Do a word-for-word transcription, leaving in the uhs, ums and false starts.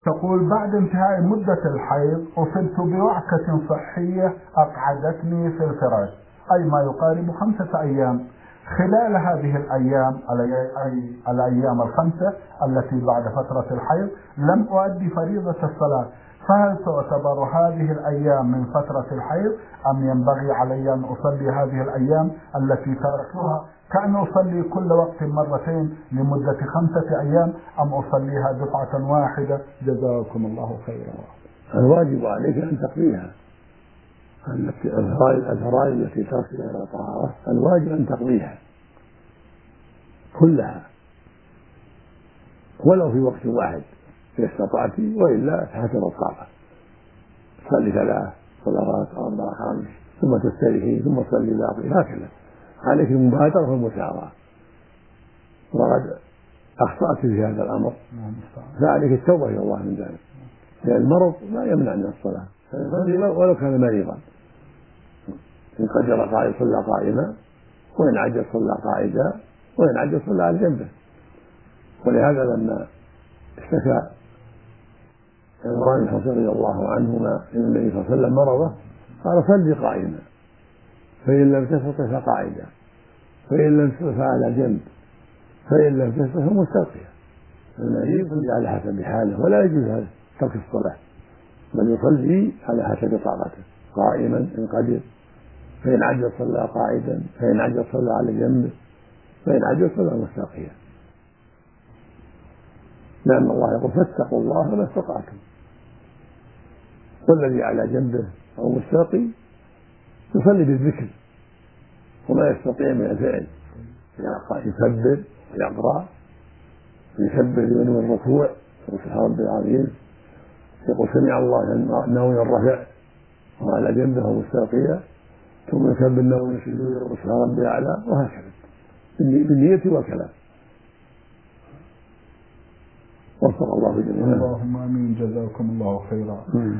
تقول بعد انتهاء مدة الحيض أصبت بوعكة صحية أقعدتني في الفراش، أي ما يقارب خمسة أيام. خلال هذه الأيام أي الأيام الخمسة التي بعد فترة الحيض لم أؤدي فريضة الصلاة، فهل تعتبر هذه الأيام من فترة الحيض أم ينبغي علي أن أصلي هذه الأيام التي تركتها كأن أصلي كل وقت مرتين لمدة خمسة أيام، أم أصليها دفعة واحدة؟ جزاكم الله خيرا. الواجب عليك أن تقضيها، الفرائض التي تركها إلى طهارة الواجب أن تقضيها كلها ولو في وقت واحد إذا استطعت، وإلا حسب الطاقة تصلي ثلاث صلوات أو أربع خمس ثم تستريحي ثم تصلي باقي، هكذا عليك المبادرة والمسارعة. وقد أخطأت في هذا الأمر فعليك التوبة إلى الله من ذلك، لأن المرض لا يمنع من الصلاة ولو كان مريضا، إن قدر قائد صلى قائما، وإن عجز صلى قاعدا، وإن عجز صلى على جنبه. ولهذا لما اشتكى عمران بن حصين رضي الله عنهما إلى النبي صلى الله عليه وسلم مرضه قال صل قائما فإن لم تستطع فقاعدا، فإن لم تستطع فعلى جنب، فإن لم تستطع فمستلقيا. المريض يصلي على حسب حاله ولا يجوز ترك الصلاة، بل يصلي على حسب طاقته قائما إن قدر، فإن عجز صلى قاعدا، فإن عجز صلى على جنبه، فإن عجز صلى مستلقيا، لأن الله يقول فاتقوا الله ما استطعتم. والذي على جنبه أو مستلقي يصلي بالذكر وما يستطيع من الفعل، يكبر ويقرأ، يكبر ينوي الركوع سبحان ربي العظيم، يقول سمع الله ناوي الرفع وعلى جنبه ومستلقيا، ثم يكبر ناوي السجود سبحان ربي الأعلى، وهكذا بالنية والكلام. وفق الله جميعا. اللهم آمين. جزاكم الله خيرا.